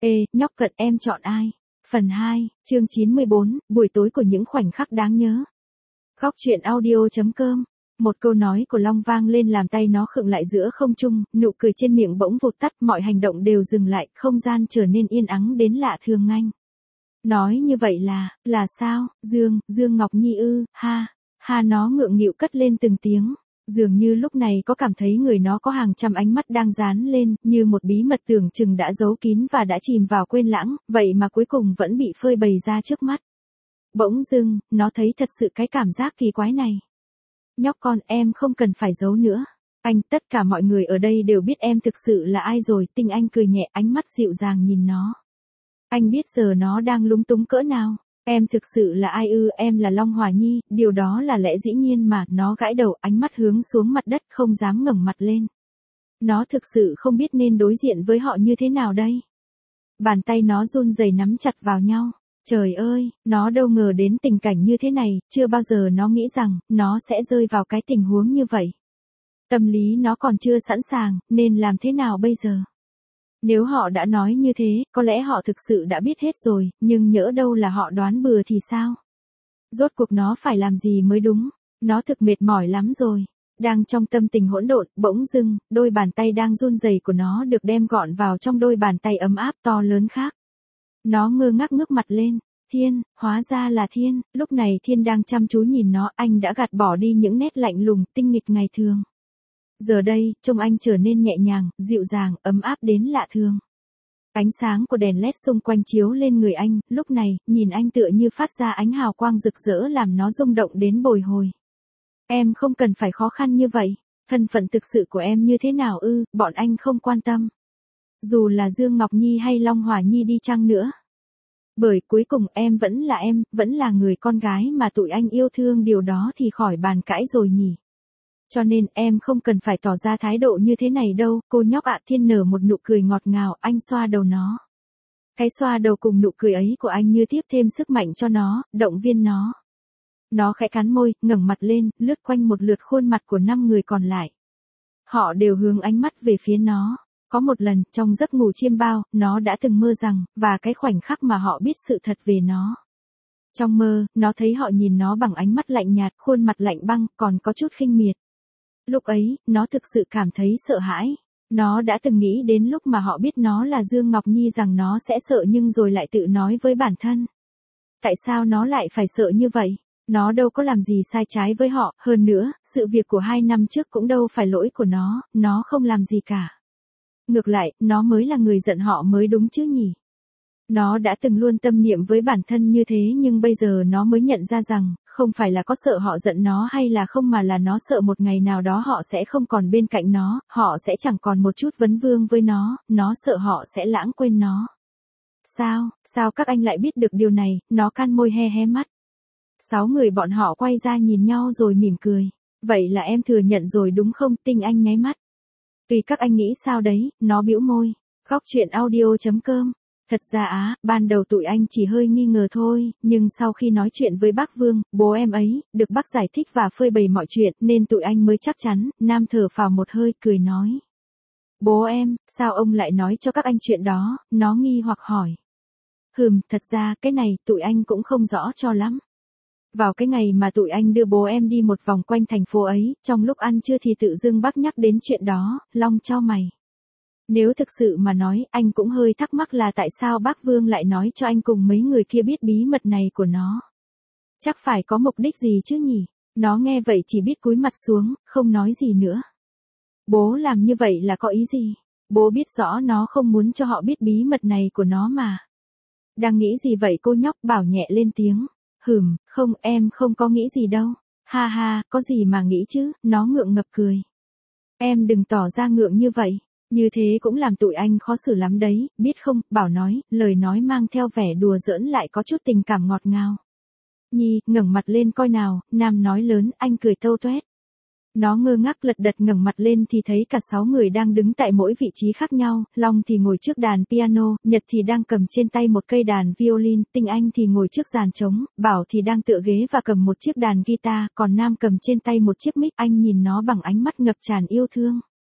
Ê, nhóc cận em chọn ai? Phần 2, chương 94, buổi tối của những khoảnh khắc đáng nhớ. Góc truyện audio.com. Một câu nói của Long vang lên làm tay nó khựng lại giữa không trung, nụ cười trên miệng bỗng vụt tắt, mọi hành động đều dừng lại, không gian trở nên yên ắng đến lạ thường anh. Nói như vậy là sao, Dương Ngọc Nhi ư, ha nó ngượng nghịu cất lên từng tiếng. Dường như lúc này có cảm thấy người nó có hàng trăm ánh mắt đang dán lên, như một bí mật tưởng chừng đã giấu kín và đã chìm vào quên lãng, vậy mà cuối cùng vẫn bị phơi bày ra trước mắt. Bỗng dưng, nó thấy thật sự cái cảm giác kỳ quái này. Nhóc con, em không cần phải giấu nữa. Tất cả mọi người ở đây đều biết em thực sự là ai rồi. Tinh Anh cười nhẹ, ánh mắt dịu dàng nhìn nó. Anh biết giờ nó đang lúng túng cỡ nào. Em thực sự là ai ư? Em là Long Hỏa Nhi, điều đó là lẽ dĩ nhiên mà. Nó gãi đầu, ánh mắt hướng xuống mặt đất, không dám ngẩng mặt lên. Nó thực sự không biết nên đối diện với họ như thế nào đây. Bàn tay nó run rẩy nắm chặt vào nhau. Trời ơi, nó đâu ngờ đến tình cảnh như thế này, chưa bao giờ nó nghĩ rằng, nó sẽ rơi vào cái tình huống như vậy. Tâm lý nó còn chưa sẵn sàng, nên làm thế nào bây giờ? Nếu họ đã nói như thế, có lẽ họ thực sự đã biết hết rồi, nhưng nhỡ đâu là họ đoán bừa thì sao? Rốt cuộc nó phải làm gì mới đúng? Nó thực mệt mỏi lắm rồi. Đang trong tâm tình hỗn độn, bỗng dưng, đôi bàn tay đang run rẩy của nó được đem gọn vào trong đôi bàn tay ấm áp to lớn khác. Nó ngơ ngác ngước mặt lên. Thiên, hóa ra là Thiên. Lúc này Thiên đang chăm chú nhìn nó, anh đã gạt bỏ đi những nét lạnh lùng, tinh nghịch ngày thường. Giờ đây, trông anh trở nên nhẹ nhàng, dịu dàng, ấm áp đến lạ thường. Ánh sáng của đèn led xung quanh chiếu lên người anh, lúc này, nhìn anh tựa như phát ra ánh hào quang rực rỡ làm nó rung động đến bồi hồi. Em không cần phải khó khăn như vậy. Thân phận thực sự của em như thế nào ư, bọn anh không quan tâm. Dù là Dương Ngọc Nhi hay Long Hỏa Nhi đi chăng nữa. Bởi cuối cùng em, vẫn là người con gái mà tụi anh yêu thương, điều đó thì khỏi bàn cãi rồi nhỉ. Cho nên em không cần phải tỏ ra thái độ như thế này đâu, cô nhóc ạ. Thiên nở một nụ cười ngọt ngào, anh xoa đầu nó. Cái xoa đầu cùng nụ cười ấy của anh như tiếp thêm sức mạnh cho nó, động viên nó. Nó khẽ cắn môi, ngẩng mặt lên, lướt quanh một lượt khuôn mặt của 5 người còn lại. Họ đều hướng ánh mắt về phía nó. Có một lần, trong giấc ngủ chiêm bao, nó đã từng mơ rằng, và cái khoảnh khắc mà họ biết sự thật về nó. Trong mơ, nó thấy họ nhìn nó bằng ánh mắt lạnh nhạt, khuôn mặt lạnh băng, còn có chút khinh miệt. Lúc ấy, nó thực sự cảm thấy sợ hãi. Nó đã từng nghĩ đến lúc mà họ biết nó là Dương Ngọc Nhi rằng nó sẽ sợ, nhưng rồi lại tự nói với bản thân. Tại sao nó lại phải sợ như vậy? Nó đâu có làm gì sai trái với họ, hơn nữa, sự việc của 2 năm trước cũng đâu phải lỗi của nó không làm gì cả. Ngược lại, nó mới là người giận họ mới đúng chứ nhỉ? Nó đã từng luôn tâm niệm với bản thân như thế, nhưng bây giờ nó mới nhận ra rằng, không phải là có sợ họ giận nó hay là không, mà là nó sợ một ngày nào đó họ sẽ không còn bên cạnh nó, họ sẽ chẳng còn một chút vấn vương với nó sợ họ sẽ lãng quên nó. Sao các anh lại biết được điều này? Nó cắn môi hé mắt. 6 người bọn họ quay ra nhìn nhau rồi mỉm cười. Vậy là em thừa nhận rồi đúng không? Tinh Anh nháy mắt. Tùy các anh nghĩ sao đấy, nó bĩu môi. Góc truyện audio.com. Thật ra ban đầu tụi anh chỉ hơi nghi ngờ thôi, nhưng sau khi nói chuyện với bác Vương, bố em ấy, được bác giải thích và phơi bày mọi chuyện, nên tụi anh mới chắc chắn. Nam thở phào một hơi, cười nói. Bố em, sao ông lại nói cho các anh chuyện đó? Nó nghi hoặc hỏi. Thật ra cái này tụi anh cũng không rõ cho lắm. Vào cái ngày mà tụi anh đưa bố em đi một vòng quanh thành phố ấy, trong lúc ăn trưa thì tự dưng bác nhắc đến chuyện đó. Long chau mày. Nếu thực sự mà nói, anh cũng hơi thắc mắc là tại sao bác Vương lại nói cho anh cùng mấy người kia biết bí mật này của nó. Chắc phải có mục đích gì chứ nhỉ? Nó nghe vậy chỉ biết cúi mặt xuống, không nói gì nữa. Bố làm như vậy là có ý gì? Bố biết rõ nó không muốn cho họ biết bí mật này của nó mà. Đang nghĩ gì vậy cô nhóc? Bảo nhẹ lên tiếng. Không, em không có nghĩ gì đâu. Ha, có gì mà nghĩ chứ? Nó ngượng ngập cười. Em đừng tỏ ra ngượng như vậy. Như thế cũng làm tụi anh khó xử lắm đấy, biết không? Bảo nói, lời nói mang theo vẻ đùa giỡn lại có chút tình cảm ngọt ngào. Nhi, ngẩng mặt lên coi nào. Nam nói lớn, anh cười tâu toét. Nó ngơ ngác lật đật ngẩng mặt lên thì thấy cả 6 người đang đứng tại mỗi vị trí khác nhau. Long thì ngồi trước đàn piano, Nhật thì đang cầm trên tay một cây đàn violin, Tinh Anh thì ngồi trước dàn trống, Bảo thì đang tựa ghế và cầm một chiếc đàn guitar, còn Nam cầm trên tay một chiếc mic. Anh nhìn nó bằng ánh mắt ngập tràn yêu thương.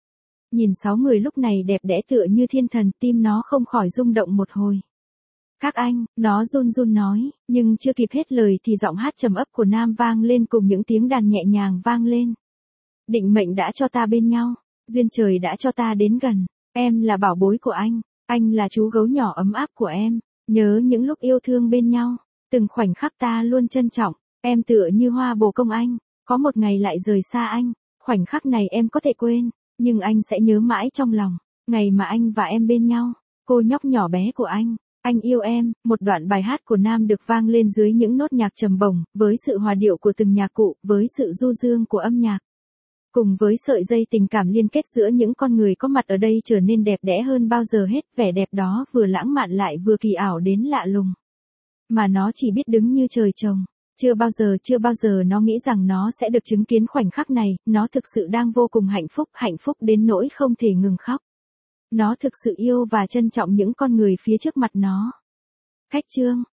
Nhìn 6 người lúc này đẹp đẽ tựa như thiên thần, tim nó không khỏi rung động một hồi. Các anh, nó run run nói, nhưng chưa kịp hết lời thì giọng hát trầm ấp của Nam vang lên cùng những tiếng đàn nhẹ nhàng vang lên. Định mệnh đã cho ta bên nhau, duyên trời đã cho ta đến gần, em là bảo bối của anh là chú gấu nhỏ ấm áp của em, nhớ những lúc yêu thương bên nhau, từng khoảnh khắc ta luôn trân trọng, em tựa như hoa bồ công anh, có một ngày lại rời xa anh, khoảnh khắc này em có thể quên, nhưng anh sẽ nhớ mãi trong lòng, ngày mà anh và em bên nhau, cô nhóc nhỏ bé của anh yêu em, một đoạn bài hát của Nam được vang lên dưới những nốt nhạc trầm bổng, với sự hòa điệu của từng nhạc cụ, với sự du dương của âm nhạc. Cùng với sợi dây tình cảm liên kết giữa những con người có mặt ở đây trở nên đẹp đẽ hơn bao giờ hết, vẻ đẹp đó vừa lãng mạn lại vừa kỳ ảo đến lạ lùng. Mà nó chỉ biết đứng như trời trồng, chưa bao giờ nó nghĩ rằng nó sẽ được chứng kiến khoảnh khắc này, nó thực sự đang vô cùng hạnh phúc đến nỗi không thể ngừng khóc. Nó thực sự yêu và trân trọng những con người phía trước mặt nó. Khách chương